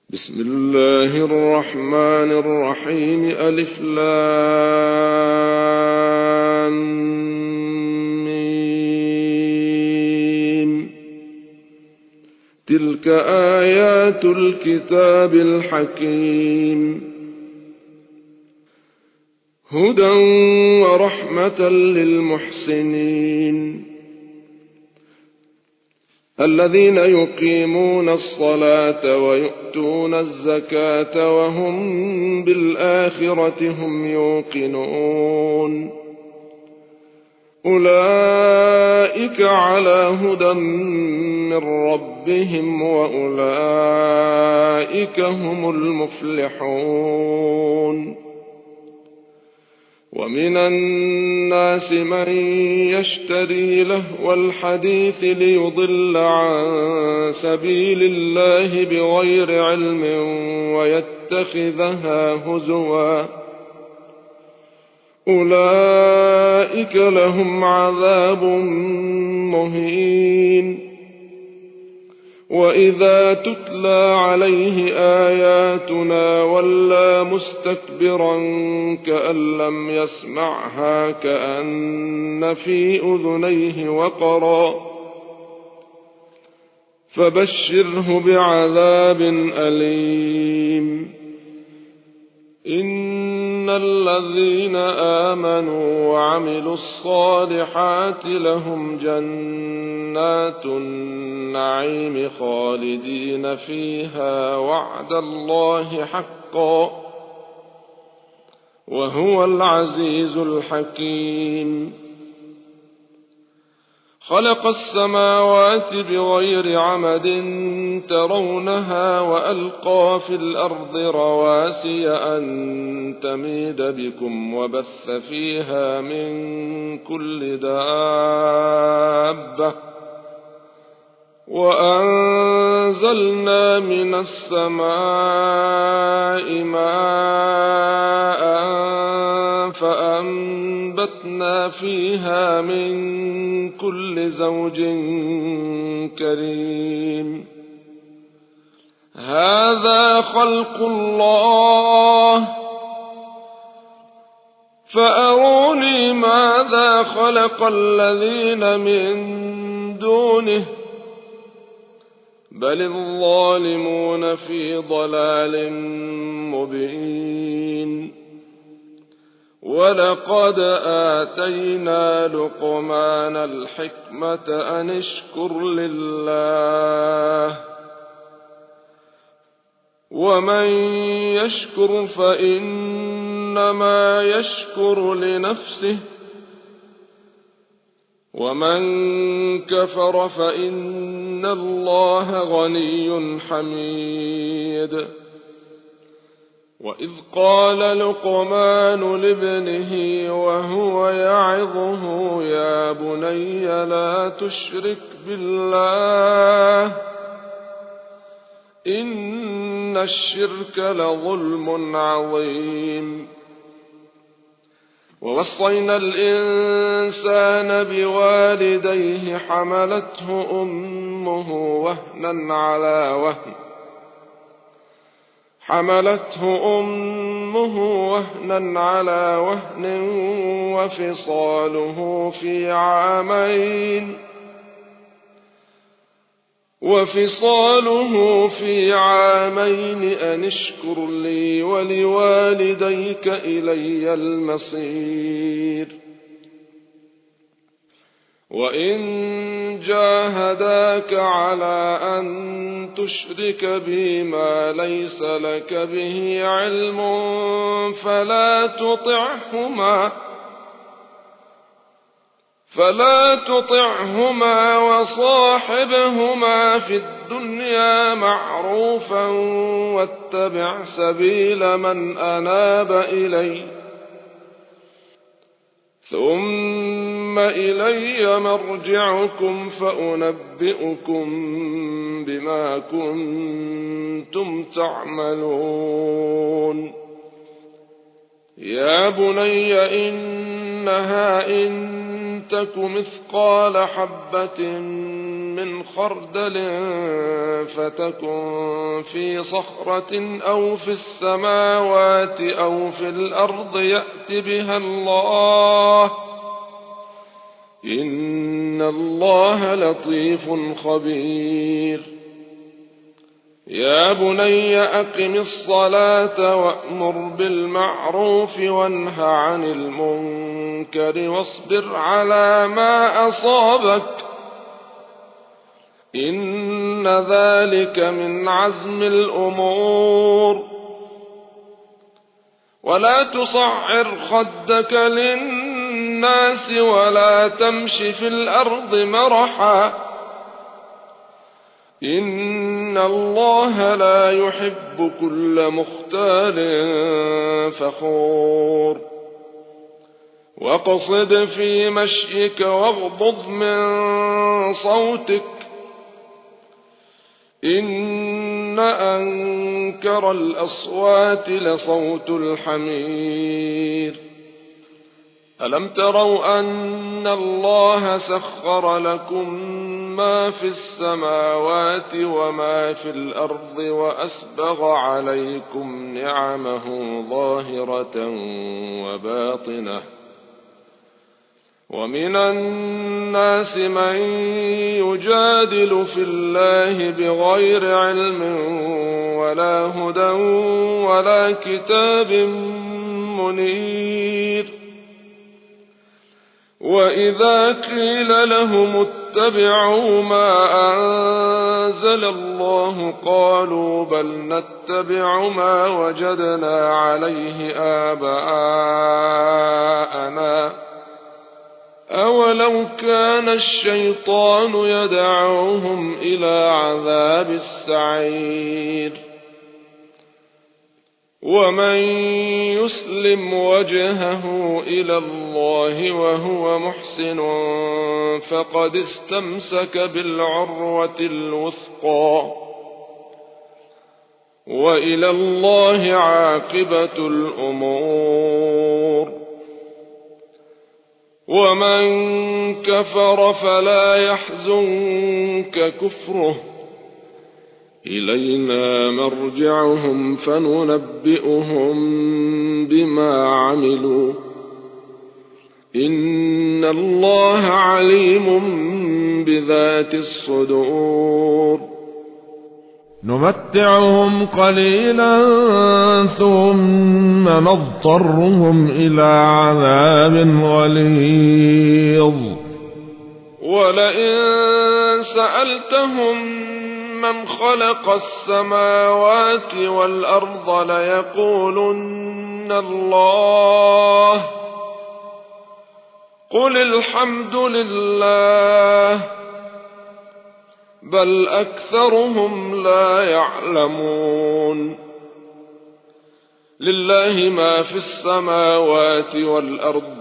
بسم الله الرحمن الرحيم. ألف لام ميم. تلك آيات الكتاب الحكيم، هدى ورحمة للمحسنين الذين يقيمون الصلاة ويؤتون الزكاة وهم بالآخرة هم يوقنون. أولئك على هدى من ربهم وأولئك هم المفلحون. ومن الناس من يشتري لهو الحديث ليضل عن سبيل الله بغير علم ويتخذها هزوا، أولئك لهم عذاب مهين. وإذا تتلى عليه آياتنا ولى مستكبرا كأن لم يسمعها كأن في أذنيه وقرا، فبشره بعذاب أليم. إن الذين آمنوا وعملوا الصالحات لهم جنات النعيم خالدين فيها وعد الله حقا، وهو العزيز الحكيم. خلق السماوات بغير عمد ترونها وألقى في الأرض رواسي أن تميد بكم وبث فيها من كل دابة، وأنزلنا من السماء ماء فأنبتنا فيها من كل زوج كريم. هذا خلق الله فأروني ماذا خلق الذين من دونه بل الظالمون في ضلال مبين. ولقد آتينا لقمان الحكمة أن اشكر لله، ومن يشكر فإنما يشكر لنفسه، ومن كفر فإن الله غني حميد. وإذ قال لقمان لابنه وهو يعظه يا بني لا تشرك بالله إن الشرك لظلم عظيم. ووصينا الإنسان بوالديه حملته أمه وهنا على وهن وفصاله في عامين أن اشكر لي ولوالديك إلي المصير. وإن جاهداك على أن تشرك بي ما ليس لك به علم فلا تطعهما وصاحبهما في الدنيا معروفا واتبع سبيل من أناب إلي، ثم إلي مرجعكم فأنبئكم بما كنتم تعملون. يا بني إنها إن تك مثقال حبة من خردل فتكن في صخرة أو في السماوات أو في الأرض يأت بها الله إن الله لطيف خبير يا بني أقم الصلاة وأمر بالمعروف وانه عن المنكر واصبر على ما أصابك إن ذلك من عزم الأمور ولا تصعر خدك للناس ولا تمش في الأرض مرحا إن الله لا يحب كل مختال فخور واقصد في مشيك واغضض من صوتك إن أنكر الأصوات لصوت الحمير ألم تروا أن الله سخر لكم ما في السماوات وما في الأرض وأسبغ عليكم نعمه ظاهرة وباطنة ومن الناس من يجادل في الله بغير علم ولا هدى ولا كتاب منير وإذا قيل لهم اتبعوا ما أنزل الله قالوا بل نتبع ما وجدنا عليه آباءنا أولو كان الشيطان يدعوهم إلى عذاب السعير ومن يسلم وجهه إلى الله وهو محسن فقد استمسك بالعروة الوثقى وإلى الله عاقبة الأمور ومن كفر فلا يحزنك كفره إلينا مرجعهم فننبئهم بما عملوا إن الله عليم بذات الصدور نمتعهم قليلا ثم نضطرهم إلى عذاب غليظ ولئن سألتهم من خلق السماوات والأرض ليقولن الله قل الحمد لله بل أكثرهم لا يعلمون لله ما في السماوات والأرض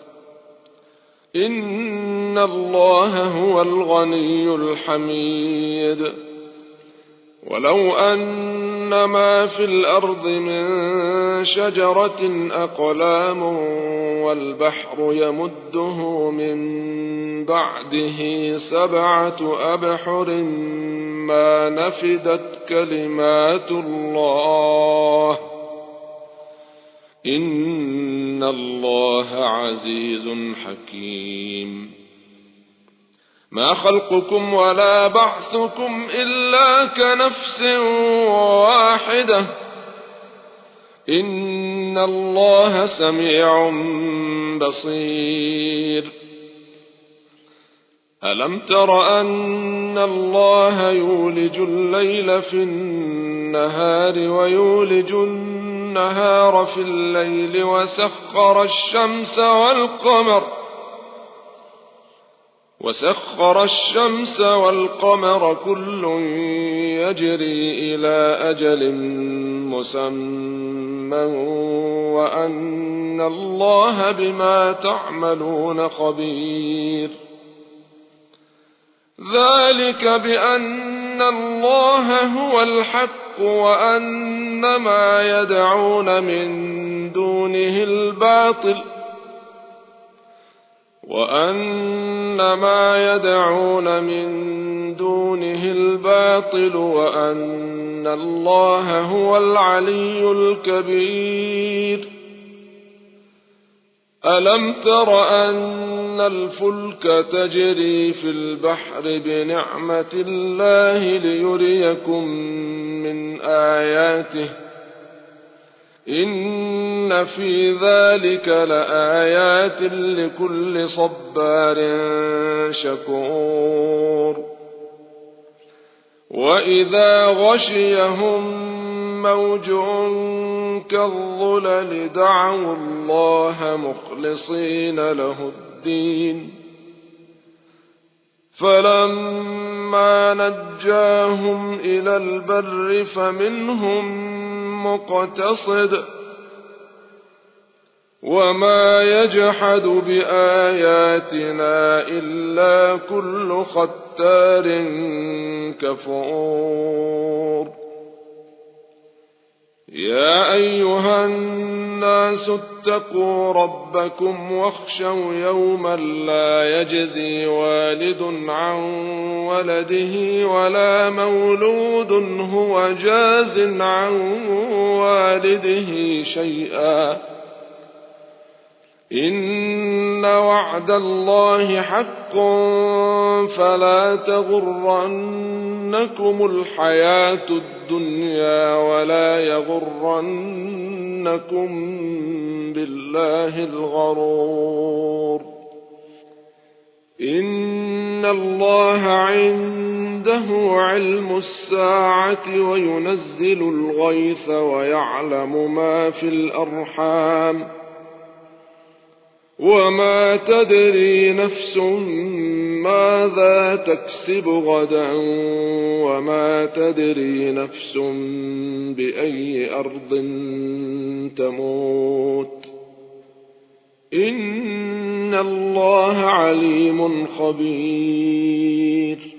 إن الله هو الغني الحميد ولو أن ما في الأرض من شجرة أقلام والبحر يمده من بعده 7 أبحر ما نفدت كلمات الله إن الله عزيز حكيم ما خلقكم ولا بعثكم إلا كنفس واحدة إن الله سميع بصير ألم تر أن الله يولج الليل في النهار ويولج النهار في الليل وسخر الشمس والقمر كل يجري إلى أجل مسمى وأن الله بما تعملون خبير ذلك بأن الله هو الحق وأن ما يدعون من دونه الباطل وأن ما يدعون من دونه الباطل وأن الله هو العلي الكبير. ألم تر أن الفلك تجري في البحر بنعمة الله ليريكم من آياته إن في ذلك لآيات لكل صبار شكور. وإذا غشيهم موج كالظلل دعوا الله مخلصين له الدين فلما نجاهم إلى البر فمنهم مقتصد وما يجحد بآياتنا إلا كل ختار كفور. يا أيها الناس اتقوا ربكم واخشوا يوما لا يجزي والد عن ولده ولا مولود هو جاز عن والده شيئا إن وعد الله حق فلا تغرنكم الحياة الدنيا ولا يغرنكم بالله الغرور. إن الله عنده علم الساعة وينزل الغيث ويعلم ما في الأرحام وما تدري نفس ماذا تكسب غدا وما تدري نفس بأي أرض تموت إن الله عليم خبير.